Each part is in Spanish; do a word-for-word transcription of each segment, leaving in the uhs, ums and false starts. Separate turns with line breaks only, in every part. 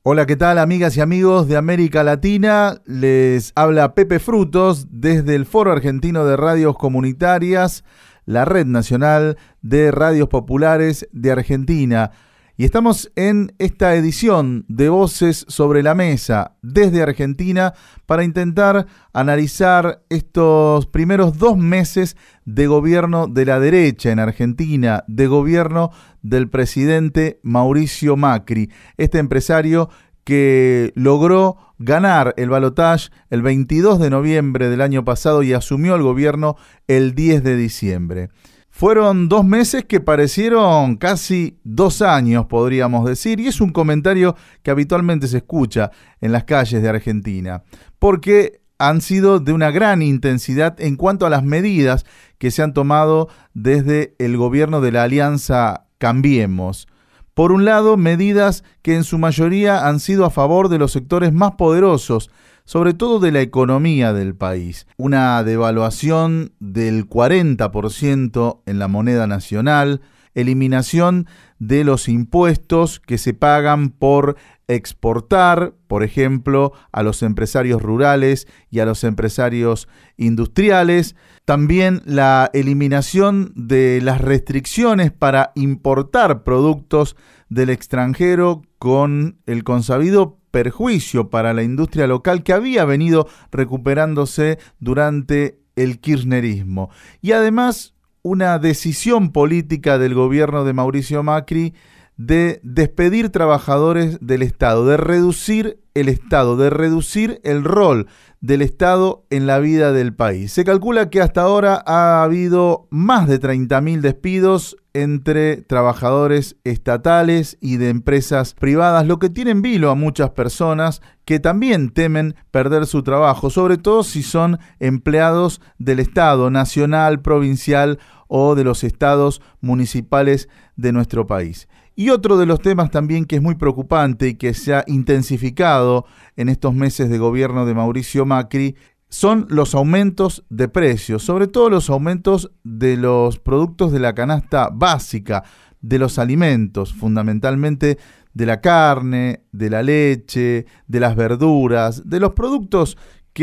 Hola, ¿qué tal, amigas y amigos de América Latina? Les habla Pepe Frutos desde el Foro Argentino de Radios Comunitarias, la Red Nacional de Radios Populares de Argentina. Y estamos en esta edición de Voces sobre la Mesa desde Argentina para intentar analizar estos primeros dos meses de gobierno de la derecha en Argentina, de gobierno del presidente Mauricio Macri, este empresario que logró ganar el balotaje el veintidós de noviembre del año pasado y asumió el gobierno el diez de diciembre. Fueron dos meses que parecieron casi dos años, podríamos decir, y es un comentario que habitualmente se escucha en las calles de Argentina, porque han sido de una gran intensidad en cuanto a las medidas que se han tomado desde el gobierno de la Alianza Cambiemos. Por un lado, medidas que en su mayoría han sido a favor de los sectores más poderosos, sobre todo de la economía del país. Una devaluación del cuarenta por ciento en la moneda nacional, eliminación de los impuestos que se pagan por exportar, por ejemplo, a los empresarios rurales y a los empresarios industriales. También la eliminación de las restricciones para importar productos del extranjero con el consabido perjuicio para la industria local que había venido recuperándose durante el kirchnerismo. Y además una decisión política del gobierno de Mauricio Macri de despedir trabajadores del Estado, de reducir el Estado, de reducir el rol del Estado en la vida del país. Se calcula que hasta ahora ha habido más de treinta mil despidos entre trabajadores estatales y de empresas privadas, lo que tiene en vilo a muchas personas que también temen perder su trabajo, sobre todo si son empleados del Estado nacional, provincial o de los estados municipales de nuestro país. Y otro de los temas también que es muy preocupante y que se ha intensificado en estos meses de gobierno de Mauricio Macri son los aumentos de precios, sobre todo los aumentos de los productos de la canasta básica, de los alimentos, fundamentalmente de la carne, de la leche, de las verduras, de los productos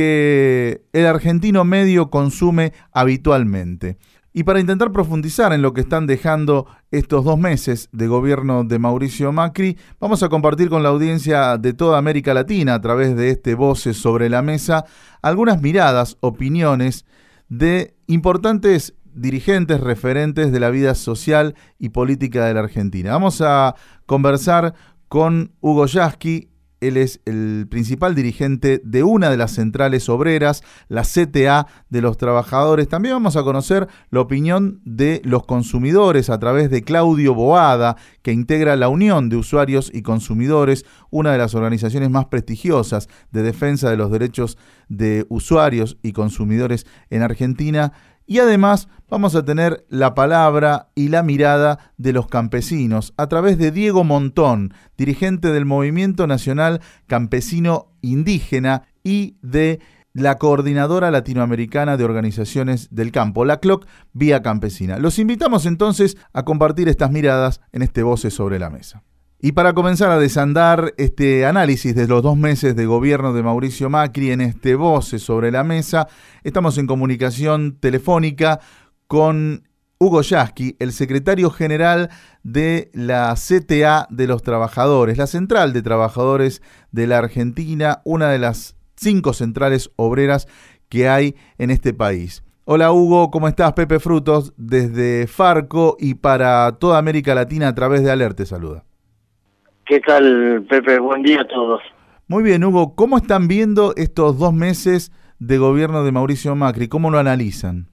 que el argentino medio consume habitualmente. Y para intentar profundizar en lo que están dejando estos dos meses de gobierno de Mauricio Macri, vamos a compartir con la audiencia de toda América Latina a través de este Voces sobre la Mesa algunas miradas, opiniones de importantes dirigentes referentes de la vida social y política de la Argentina. Vamos a conversar con Hugo Yasky. Él es el principal dirigente de una de las centrales obreras, la C T A de los trabajadores. También vamos a conocer la opinión de los consumidores a través de Claudio Boada, que integra la Unión de Usuarios y Consumidores, una de las organizaciones más prestigiosas de defensa de los derechos de usuarios y consumidores en Argentina. Y además vamos a tener la palabra y la mirada de los campesinos a través de Diego Montón, dirigente del Movimiento Nacional Campesino Indígena y de la Coordinadora Latinoamericana de Organizaciones del Campo, la C L O C Vía Campesina. Los invitamos entonces a compartir estas miradas en este Voces sobre la Mesa. Y para comenzar a desandar este análisis de los dos meses de gobierno de Mauricio Macri en este Voces sobre la Mesa, estamos en comunicación telefónica con Hugo Yasky, el secretario general de la C T A de los Trabajadores, la Central de Trabajadores de la Argentina, una de las cinco centrales obreras que hay en este país. Hola Hugo, ¿cómo estás? Pepe Frutos desde Farco y para toda América Latina a través de Alert te saluda.
¿Qué tal, Pepe? Buen día a todos.
Muy bien, Hugo. ¿Cómo están viendo estos dos meses de gobierno de Mauricio Macri? ¿Cómo lo analizan?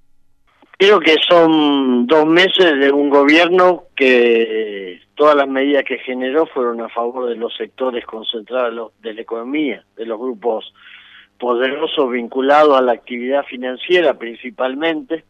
Creo que son dos meses de un gobierno que todas las medidas que generó fueron a favor de los sectores concentrados de la economía, de los grupos poderosos vinculados a la actividad financiera principalmente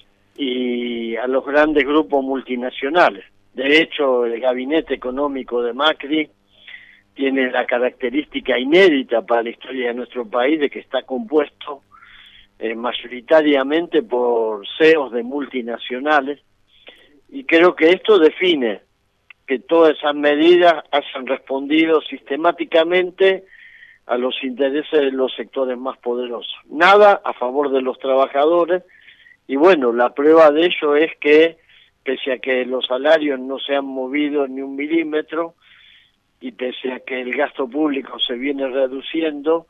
y a los grandes grupos multinacionales. De hecho, el gabinete económico de Macri tiene la característica inédita para la historia de nuestro país de que está compuesto eh, mayoritariamente por C E Os de multinacionales, y creo que esto define que todas esas medidas hayan respondido sistemáticamente a los intereses de los sectores más poderosos. Nada a favor de los trabajadores, y bueno, la prueba de ello es que, pese a que los salarios no se han movido ni un milímetro, y pese a que el gasto público se viene reduciendo,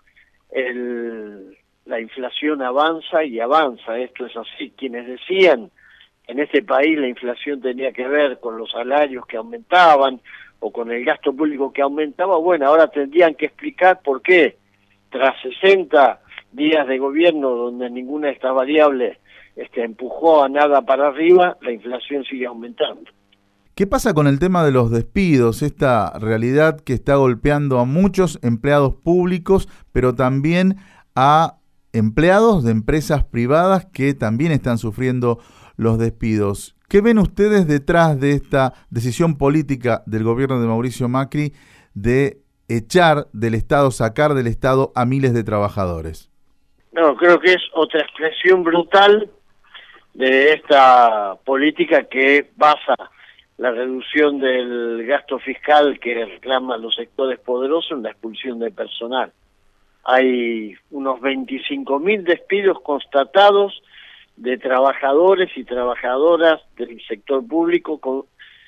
el, la inflación avanza y avanza. Esto es así. Quienes decían en este país la inflación tenía que ver con los salarios que aumentaban o con el gasto público que aumentaba, bueno, ahora tendrían que explicar por qué, tras sesenta días de gobierno donde ninguna de estas variables este, empujó a nada para arriba, la inflación sigue aumentando.
¿Qué pasa con el tema de los despidos? Esta realidad que está golpeando a muchos empleados públicos, pero también a empleados de empresas privadas que también están sufriendo los despidos. ¿Qué ven ustedes detrás de esta decisión política del gobierno de Mauricio Macri de echar del Estado, sacar del Estado a miles de trabajadores?
No, creo que es otra expresión brutal de esta política que basa la reducción del gasto fiscal que reclaman los sectores poderosos en la expulsión de personal. Hay unos veinticinco mil despidos constatados de trabajadores y trabajadoras del sector público con,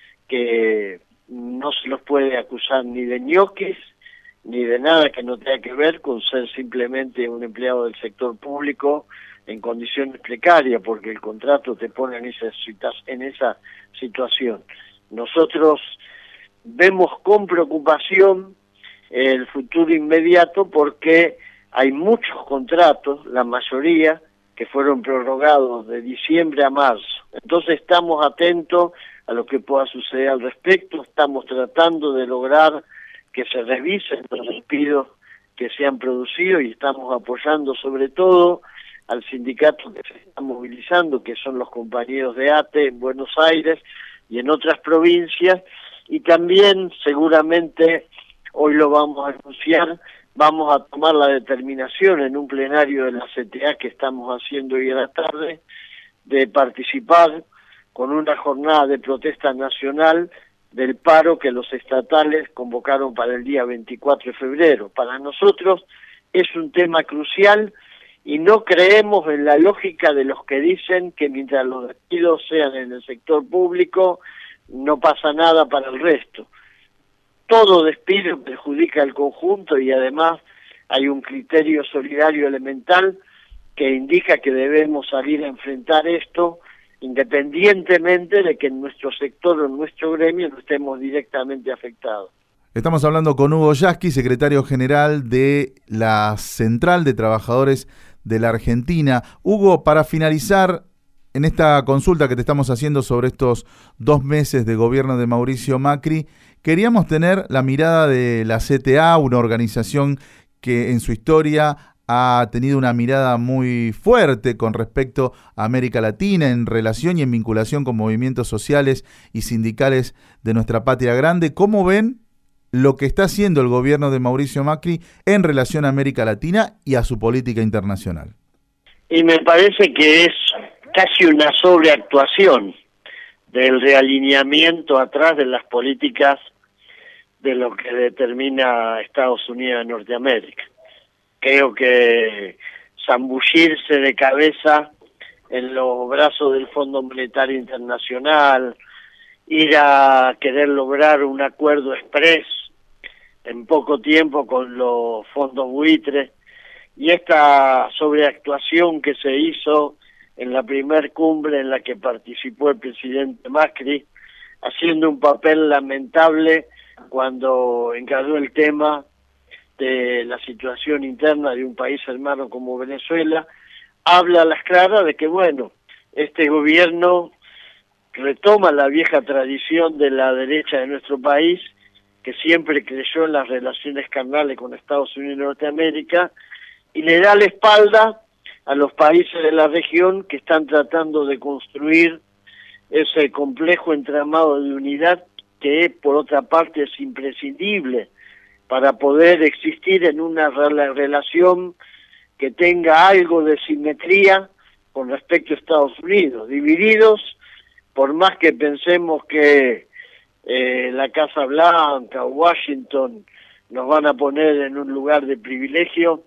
que no se los puede acusar ni de ñoquis ni de nada que no tenga que ver con ser simplemente un empleado del sector público en condiciones precarias, porque el contrato te pone en esa, en esa situación. Nosotros vemos con preocupación el futuro inmediato porque hay muchos contratos, la mayoría, que fueron prorrogados de diciembre a marzo. Entonces estamos atentos a lo que pueda suceder al respecto, estamos tratando de lograr que se revisen los despidos que se han producido y estamos apoyando sobre todo al sindicato que se está movilizando, que son los compañeros de A T E en Buenos Aires y en otras provincias, y también seguramente, hoy lo vamos a anunciar, vamos a tomar la determinación en un plenario de la C T A que estamos haciendo hoy en la tarde, de participar con una jornada de protesta nacional del paro que los estatales convocaron para el día veinticuatro de febrero. Para nosotros es un tema crucial y no creemos en la lógica de los que dicen que mientras los despidos sean en el sector público no pasa nada para el resto. Todo despido perjudica al conjunto y además hay un criterio solidario elemental que indica que debemos salir a enfrentar esto independientemente de que en nuestro sector o en nuestro gremio no estemos directamente afectados.
Estamos hablando con Hugo Yasky, secretario general de la Central de Trabajadores de la Argentina. Hugo, para finalizar en esta consulta que te estamos haciendo sobre estos dos meses de gobierno de Mauricio Macri, queríamos tener la mirada de la C T A, una organización que en su historia ha tenido una mirada muy fuerte con respecto a América Latina en relación y en vinculación con movimientos sociales y sindicales de nuestra patria grande. ¿Cómo ven lo que está haciendo el gobierno de Mauricio Macri en relación a América Latina y a su política internacional?
Y me parece que es casi una sobreactuación del realineamiento atrás de las políticas de lo que determina Estados Unidos de Norteamérica. Creo que zambullirse de cabeza en los brazos del Fondo Monetario Internacional, ir a querer lograr un acuerdo express en poco tiempo con los fondos buitres, y esta sobreactuación que se hizo en la primer cumbre en la que participó el presidente Macri, haciendo un papel lamentable cuando encaró el tema de la situación interna de un país hermano como Venezuela, habla a las claras de que, bueno, este gobierno retoma la vieja tradición de la derecha de nuestro país, que siempre creyó en las relaciones carnales con Estados Unidos y Norteamérica, y le da la espalda a los países de la región que están tratando de construir ese complejo entramado de unidad que, por otra parte, es imprescindible para poder existir en una relación que tenga algo de simetría con respecto a Estados Unidos. Divididos, por más que pensemos que eh, la Casa Blanca o Washington nos van a poner en un lugar de privilegio,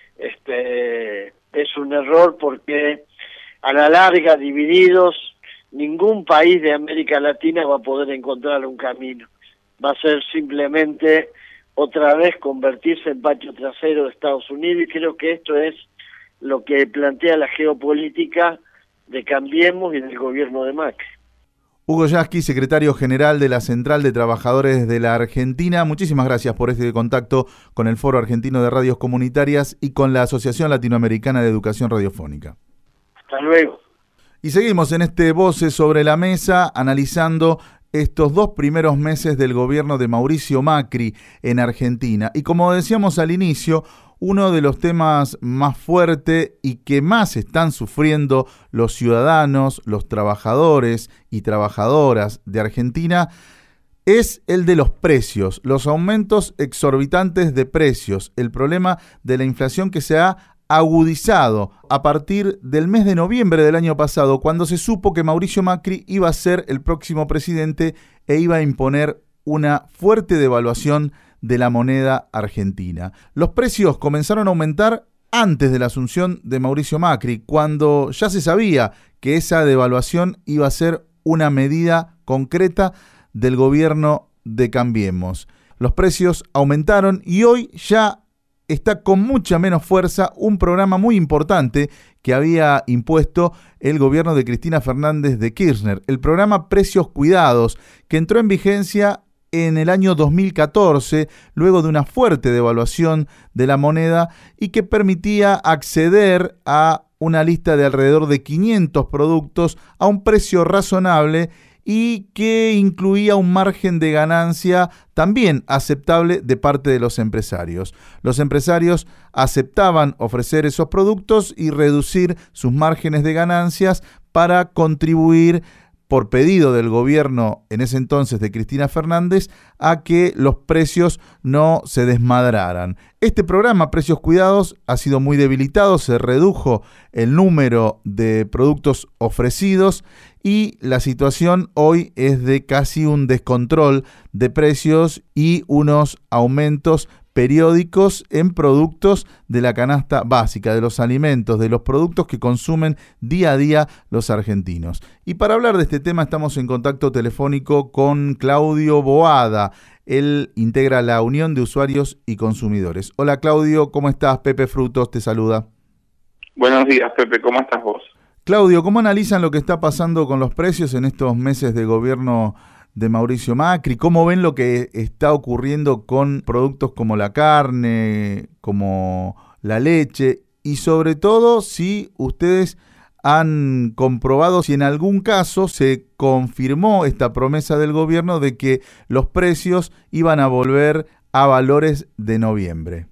este, es un error, porque a la larga, divididos, ningún país de América Latina va a poder encontrar un camino. Va a ser simplemente otra vez convertirse en patio trasero de Estados Unidos, y creo que esto es lo que plantea la geopolítica de Cambiemos y del gobierno de Macri.
Hugo Yasky, secretario general de la Central de Trabajadores de la Argentina, muchísimas gracias por este contacto con el Foro Argentino de Radios Comunitarias y con la Asociación Latinoamericana de Educación Radiofónica.
Hasta luego.
Y seguimos en este Voces sobre la Mesa, analizando estos dos primeros meses del gobierno de Mauricio Macri en Argentina. Y como decíamos al inicio, uno de los temas más fuertes y que más están sufriendo los ciudadanos, los trabajadores y trabajadoras de Argentina es el de los precios, los aumentos exorbitantes de precios, el problema de la inflación que se ha agudizado a partir del mes de noviembre del año pasado, cuando se supo que Mauricio Macri iba a ser el próximo presidente e iba a imponer una fuerte devaluación de la moneda argentina. Los precios comenzaron a aumentar antes de la asunción de Mauricio Macri, cuando ya se sabía que esa devaluación iba a ser una medida concreta del gobierno de Cambiemos. Los precios aumentaron y hoy ya está con mucha menos fuerza un programa muy importante que había impuesto el gobierno de Cristina Fernández de Kirchner, el programa Precios Cuidados, que entró en vigencia en el año dos mil catorce, luego de una fuerte devaluación de la moneda, y que permitía acceder a una lista de alrededor de quinientos productos a un precio razonable y que incluía un margen de ganancia también aceptable de parte de los empresarios. Los empresarios aceptaban ofrecer esos productos y reducir sus márgenes de ganancias para contribuir, por pedido del gobierno en ese entonces de Cristina Fernández, a que los precios no se desmadraran. Este programa, Precios Cuidados, ha sido muy debilitado, se redujo el número de productos ofrecidos y la situación hoy es de casi un descontrol de precios y unos aumentos periódicos en productos de la canasta básica, de los alimentos, de los productos que consumen día a día los argentinos. Y para hablar de este tema estamos en contacto telefónico con Claudio Boada. Él integra la Unión de Usuarios y Consumidores. Hola Claudio, ¿cómo estás? Pepe Frutos te saluda.
Buenos días, Pepe, ¿cómo estás vos?
Claudio, ¿cómo analizan lo que está pasando con los precios en estos meses de gobierno de Mauricio Macri? ¿Cómo ven lo que está ocurriendo con productos como la carne, como la leche? Y sobre todo, si ustedes han comprobado si en algún caso se confirmó esta promesa del gobierno de que los precios iban a volver a valores de noviembre.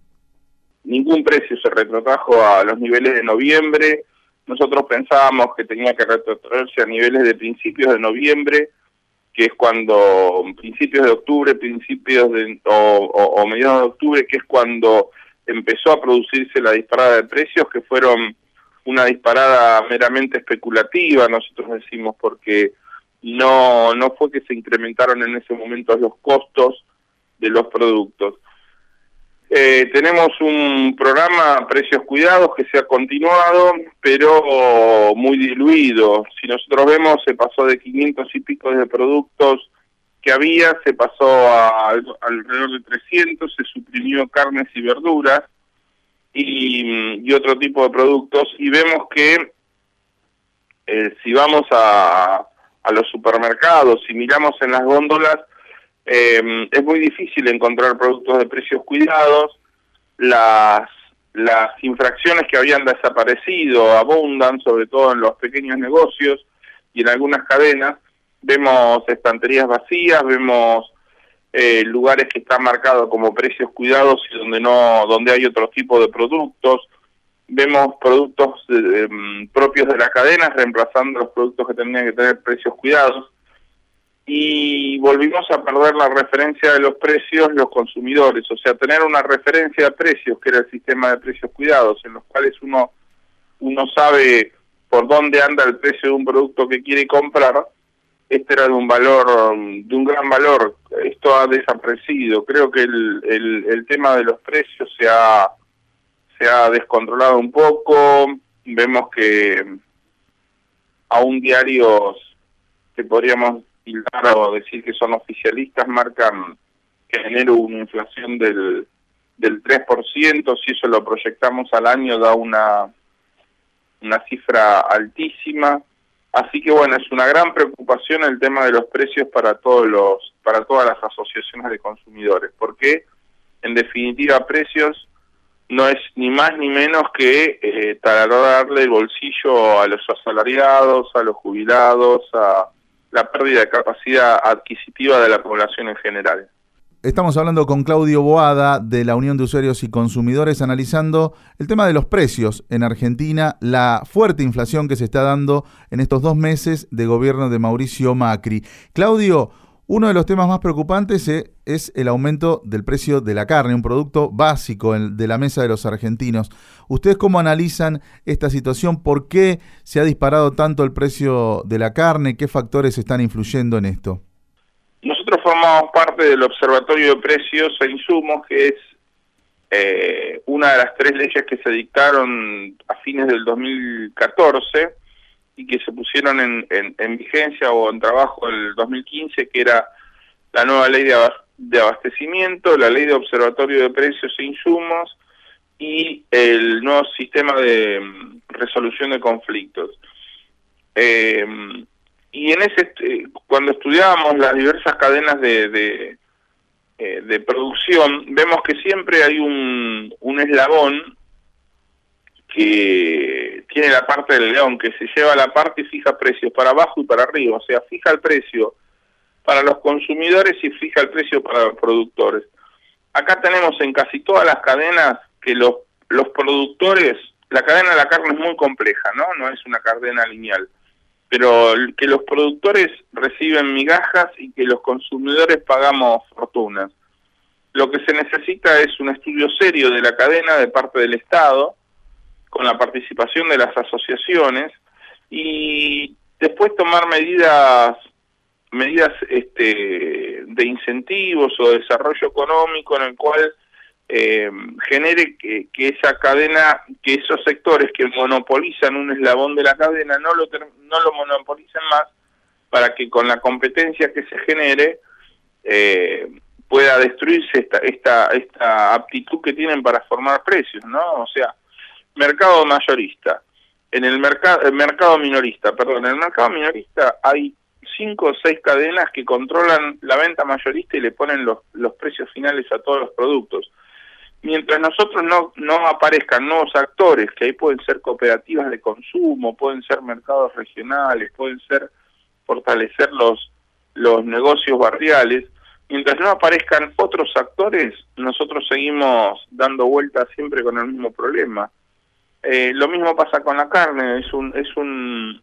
Ningún precio se retrotrajo a los niveles de noviembre. Nosotros pensábamos que tenía que retrotraerse a niveles de principios de noviembre, que es cuando, principios de octubre, principios de, o, o, o mediados de octubre, que es cuando empezó a producirse la disparada de precios, que fueron una disparada meramente especulativa, nosotros decimos, porque no, no fue que se incrementaron en ese momento los costos de los productos. Eh, tenemos un programa Precios Cuidados que se ha continuado, pero muy diluido. Si nosotros vemos, se pasó de quinientos y pico de productos que había, se pasó a, a alrededor de trescientos, se suprimió carnes y verduras y, y otro tipo de productos, y vemos que eh, si vamos a, a los supermercados y miramos en las góndolas, Eh, es muy difícil encontrar productos de precios cuidados. Las las infracciones que habían desaparecido abundan, sobre todo en los pequeños negocios y en algunas cadenas. Vemos estanterías vacías, vemos eh, lugares que están marcados como precios cuidados y donde no donde hay otro tipo de productos. Vemos productos eh, propios de la cadena reemplazando los productos que tenían que tener precios cuidados. Y volvimos a perder la referencia de los precios los consumidores, o sea, tener una referencia de precios, que era el sistema de precios cuidados, en los cuales uno uno sabe por dónde anda el precio de un producto que quiere comprar, este era de un valor, de un gran valor. Esto ha desaparecido. Creo que el, el, el tema de los precios se ha, se ha descontrolado un poco. Vemos que aún diarios que podríamos tildar o decir que son oficialistas marcan que en enero hubo una inflación del, del tres por ciento. Si eso lo proyectamos al año da una, una cifra altísima. Así que bueno, es una gran preocupación el tema de los precios para todos los, para todas las asociaciones de consumidores, porque en definitiva precios no es ni más ni menos que eh, taladrarle el bolsillo a los asalariados, a los jubilados, a la pérdida de capacidad adquisitiva de la población en general.
Estamos hablando con Claudio Boada de la Unión de Usuarios y Consumidores, analizando el tema de los precios en Argentina, la fuerte inflación que se está dando en estos dos meses de gobierno de Mauricio Macri. Claudio, uno de los temas más preocupantes es el aumento del precio de la carne, un producto básico de la mesa de los argentinos. ¿Ustedes cómo analizan esta situación? ¿Por qué se ha disparado tanto el precio de la carne? ¿Qué factores están influyendo en esto?
Nosotros formamos parte del Observatorio de Precios e Insumos, que es eh, una de las tres leyes que se dictaron a fines del dos mil catorce y que se pusieron en, en, en vigencia o en trabajo en el dos mil quince, que era la nueva ley de, ab de abastecimiento, la ley de Observatorio de Precios e Insumos y el nuevo sistema de um, resolución de conflictos. Eh, Y en ese, cuando estudiábamos las diversas cadenas de, de, eh, de producción, vemos que siempre hay un, un eslabón que tiene la parte del león, que se lleva la parte y fija precios para abajo y para arriba, o sea, fija el precio para los consumidores y fija el precio para los productores. Acá tenemos en casi todas las cadenas que los, los productores, la cadena de la carne es muy compleja, ¿no? No es una cadena lineal, pero que los productores reciben migajas y que los consumidores pagamos fortunas. Lo que se necesita es un estudio serio de la cadena de parte del Estado, con la participación de las asociaciones, y después tomar medidas medidas este, de incentivos o de desarrollo económico en el cual eh, genere que, que esa cadena, que esos sectores que monopolizan un eslabón de la cadena no lo no lo monopolicen más, para que con la competencia que se genere eh, pueda destruirse esta esta esta aptitud que tienen para formar precios, ¿no? O sea, mercado mayorista, en el mercado el mercado minorista, perdón, en el mercado minorista hay cinco o seis cadenas que controlan la venta mayorista y le ponen los los precios finales a todos los productos. Mientras nosotros no no aparezcan nuevos actores, que ahí pueden ser cooperativas de consumo, pueden ser mercados regionales, pueden ser fortalecer los los negocios barriales, mientras no aparezcan otros actores, nosotros seguimos dando vueltas siempre con el mismo problema. Eh, lo mismo pasa con la carne, es un es un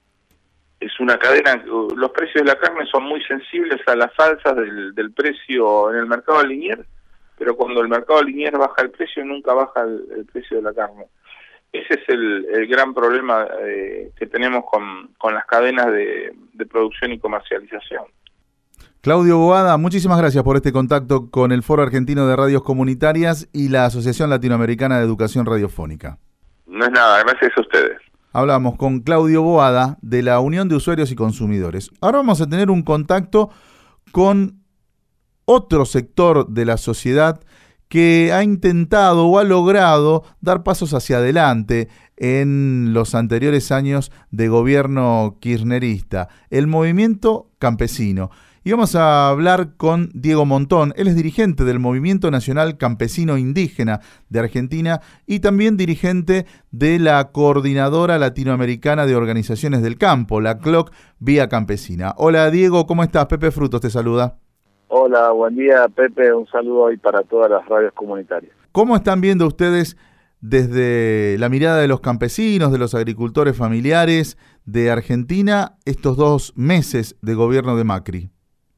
es una cadena, los precios de la carne son muy sensibles a las alzas del, del precio en el mercado lineal, pero cuando el mercado lineal baja el precio, nunca baja el, el precio de la carne. Ese es el, el gran problema eh, que tenemos con, con las cadenas de, de producción y comercialización.
Claudio Boada, muchísimas gracias por este contacto con el Foro Argentino de Radios Comunitarias y la Asociación Latinoamericana de Educación Radiofónica.
No es nada, gracias a ustedes.
Hablamos con Claudio Boada de la Unión de Usuarios y Consumidores. Ahora vamos a tener un contacto con otro sector de la sociedad que ha intentado o ha logrado dar pasos hacia adelante en los anteriores años de gobierno kirchnerista, el movimiento campesino. Y vamos a hablar con Diego Montón. Él es dirigente del Movimiento Nacional Campesino Indígena de Argentina y también dirigente de la Coordinadora Latinoamericana de Organizaciones del Campo, la C L O C Vía Campesina. Hola Diego, ¿cómo estás? Pepe Frutos te saluda.
Hola, buen día Pepe, un saludo hoy para todas las radios comunitarias.
¿Cómo están viendo ustedes desde la mirada de los campesinos, de los agricultores familiares de Argentina, estos dos meses de gobierno de Macri?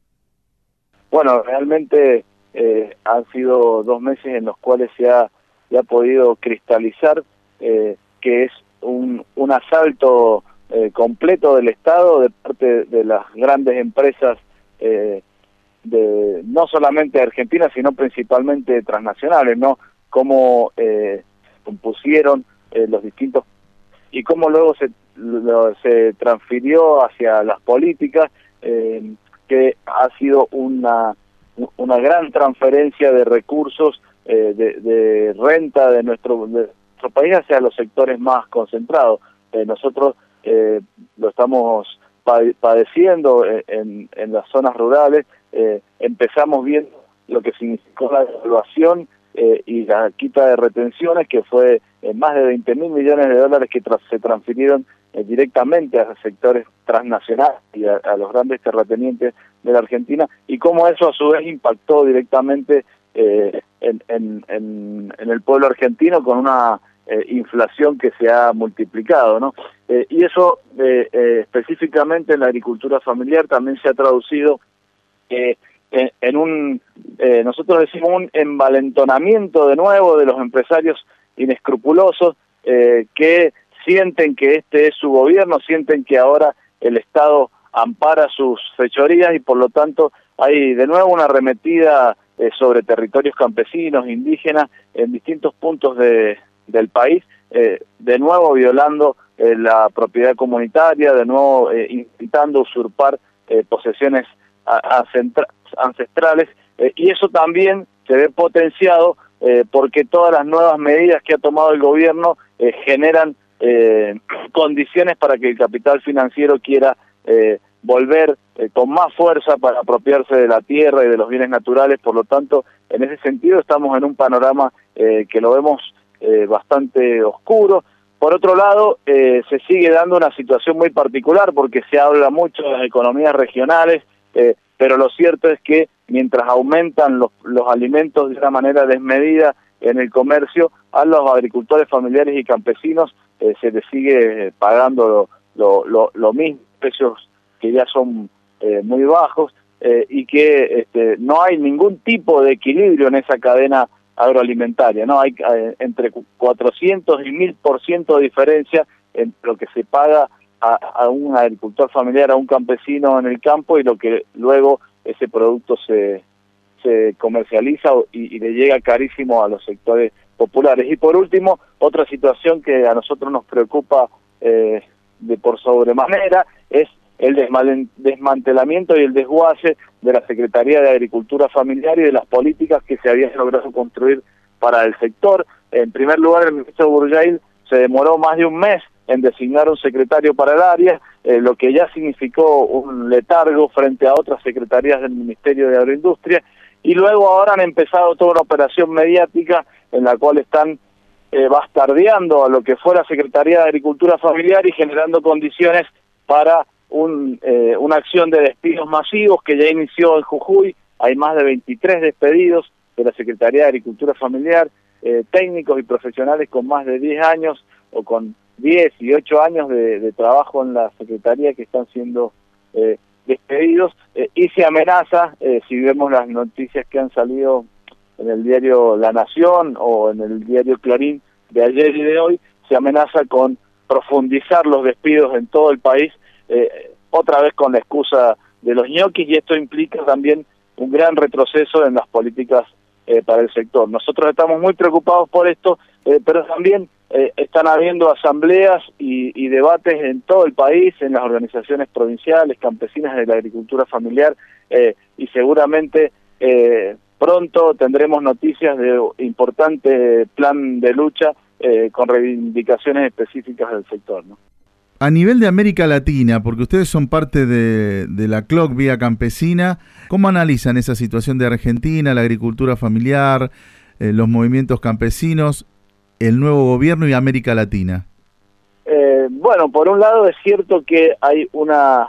Bueno, realmente eh, han sido dos meses en los cuales se ha, se ha podido cristalizar eh, que es un, un asalto eh, completo del Estado de parte de las grandes empresas, eh, de no solamente de Argentina, sino principalmente transnacionales, ¿no? Cómo eh, compusieron eh, los distintos y cómo luego se, lo, se transfirió hacia las políticas, eh, que ha sido una, una gran transferencia de recursos, eh, de, de renta de nuestro, de nuestro país hacia los sectores más concentrados. Eh, nosotros eh, lo estamos padeciendo en, en las zonas rurales. Eh, empezamos viendo lo que significó la devaluación eh, y la quita de retenciones, que fue eh, más de veinte mil millones de dólares que tra se transfirieron eh, directamente a sectores transnacionales y a, a los grandes terratenientes de la Argentina, y cómo eso a su vez impactó directamente eh, en, en, en, en el pueblo argentino con una eh, inflación que se ha multiplicado, ¿no? Eh, y eso eh, eh, específicamente en la agricultura familiar también se ha traducido eh, en, en un, eh, nosotros decimos un envalentonamiento de nuevo de los empresarios inescrupulosos eh, que sienten que este es su gobierno, sienten que ahora el Estado ampara sus fechorías y por lo tanto hay de nuevo una arremetida eh, sobre territorios campesinos, indígenas, en distintos puntos de, del país, eh, de nuevo violando eh, la propiedad comunitaria, de nuevo eh, intentando usurpar eh, posesiones a, a ancestrales, eh, y eso también se ve potenciado eh, porque todas las nuevas medidas que ha tomado el gobierno eh, generan eh, condiciones para que el capital financiero quiera eh, volver eh, con más fuerza para apropiarse de la tierra y de los bienes naturales. Por lo tanto, en ese sentido estamos en un panorama eh, que lo vemos eh, bastante oscuro. Por otro lado, eh, se sigue dando una situación muy particular porque se habla mucho de las economías regionales, eh, pero lo cierto es que mientras aumentan los, los alimentos de una manera desmedida en el comercio, a los agricultores familiares y campesinos eh, se les sigue pagando lo, lo, lo mismo, precios que ya son eh, muy bajos, eh, y que este, no hay ningún tipo de equilibrio en esa cadena agroalimentaria, no hay eh, entre cuatrocientos y mil por ciento de diferencia entre lo que se paga a, a un agricultor familiar, a un campesino en el campo, y lo que luego ese producto se, se comercializa y, y le llega carísimo a los sectores populares. Y por último, otra situación que a nosotros nos preocupa eh, de por sobremanera es el desmantelamiento y el desguace de la Secretaría de Agricultura Familiar y de las políticas que se habían logrado construir para el sector. En primer lugar, el ministro Burjail se demoró más de un mes en designar un secretario para el área, eh, lo que ya significó un letargo frente a otras secretarías del Ministerio de Agroindustria, y luego ahora han empezado toda una operación mediática en la cual están eh, bastardeando a lo que fue la Secretaría de Agricultura Familiar y generando condiciones para un, eh, una acción de despidos masivos que ya inició en Jujuy. Hay más de veintitrés despedidos de la Secretaría de Agricultura Familiar, eh, técnicos y profesionales con más de diez años o con diez y ocho años de, de trabajo en la Secretaría que están siendo eh, despedidos, eh, y se amenaza, eh, si vemos las noticias que han salido en el diario La Nación o en el diario Clarín de ayer y de hoy, se amenaza con profundizar los despidos en todo el país, eh, otra vez con la excusa de los ñoquis, y esto implica también un gran retroceso en las políticas eh, para el sector. Nosotros estamos muy preocupados por esto, eh, pero también eh, están habiendo asambleas y, y debates en todo el país, en las organizaciones provinciales, campesinas de la agricultura familiar, eh, y seguramente eh, pronto tendremos noticias de importante plan de lucha eh, con reivindicaciones específicas del sector, ¿no?
A nivel de América Latina, porque ustedes son parte de, de la C L O C Vía Campesina, ¿cómo analizan esa situación de Argentina, la agricultura familiar, eh, los movimientos campesinos, el nuevo gobierno y América Latina?
Eh, bueno, por un lado es cierto que hay una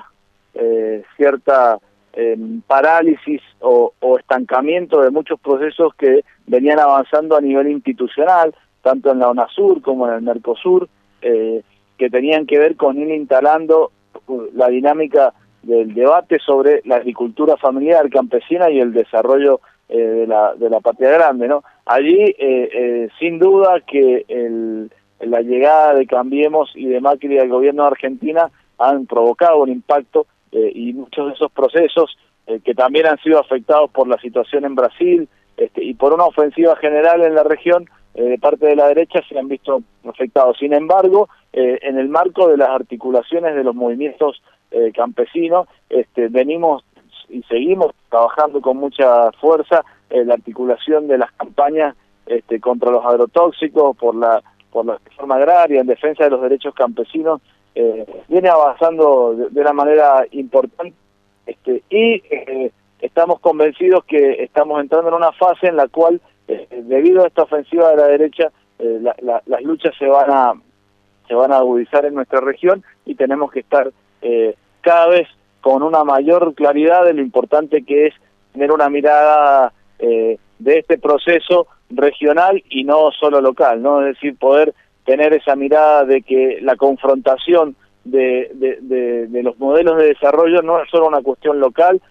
eh, cierta eh, parálisis o, o estancamiento de muchos procesos que venían avanzando a nivel institucional, tanto en la UNASUR como en el Mercosur, eh, que tenían que ver con ir instalando la dinámica del debate sobre la agricultura familiar campesina y el desarrollo eh, de la de la patria grande, ¿no? Allí, eh, eh, sin duda que el, la llegada de Cambiemos y de Macri al gobierno de Argentina han provocado un impacto eh, y muchos de esos procesos eh, que también han sido afectados por la situación en Brasil este, y por una ofensiva general en la región eh, de parte de la derecha se han visto afectados. Sin embargo, eh, en el marco de las articulaciones de los movimientos eh, campesinos, este, venimos y seguimos trabajando con mucha fuerza eh, la articulación de las campañas este, contra los agrotóxicos, por la por la reforma agraria, en defensa de los derechos campesinos, eh, viene avanzando de, de una manera importante este, y eh, estamos convencidos que estamos entrando en una fase en la cual, eh, debido a esta ofensiva de la derecha, eh, la, la, las luchas se van a se van a agudizar en nuestra región y tenemos que estar eh, cada vez con una mayor claridad de lo importante que es tener una mirada eh, de este proceso regional y no solo local, ¿no? Es decir, poder tener esa mirada de que la confrontación de, de, de, de los modelos de desarrollo no es solo una cuestión local,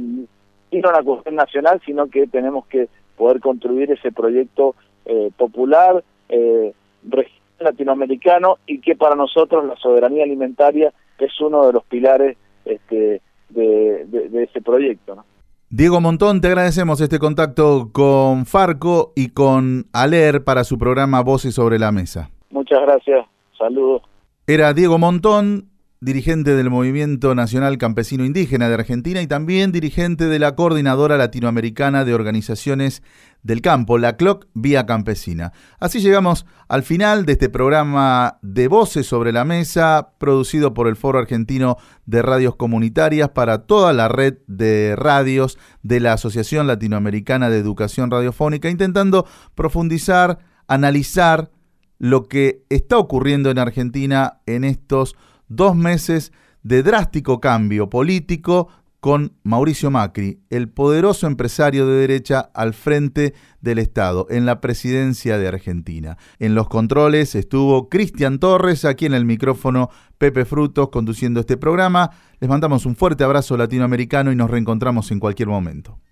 sino una cuestión nacional, sino que tenemos que poder construir ese proyecto eh, popular, eh, regional latinoamericano, y que para nosotros la soberanía alimentaria es uno de los pilares este, de, de, de ese proyecto, ¿no?
Diego Montón, te agradecemos este contacto con Farco y con ALER para su programa Voces sobre la Mesa.
Muchas gracias, saludos.
Era Diego Montón, dirigente del Movimiento Nacional Campesino Indígena de Argentina y también dirigente de la Coordinadora Latinoamericana de Organizaciones del Campo, la C L O C Vía Campesina. Así llegamos al final de este programa de Voces sobre la Mesa, producido por el Foro Argentino de Radios Comunitarias para toda la red de radios de la Asociación Latinoamericana de Educación Radiofónica, intentando profundizar, analizar lo que está ocurriendo en Argentina en estos dos meses de drástico cambio político con Mauricio Macri, el poderoso empresario de derecha al frente del Estado, en la presidencia de Argentina. En los controles estuvo Cristian Torres, aquí en el micrófono Pepe Frutos conduciendo este programa. Les mandamos un fuerte abrazo latinoamericano y nos reencontramos en cualquier momento.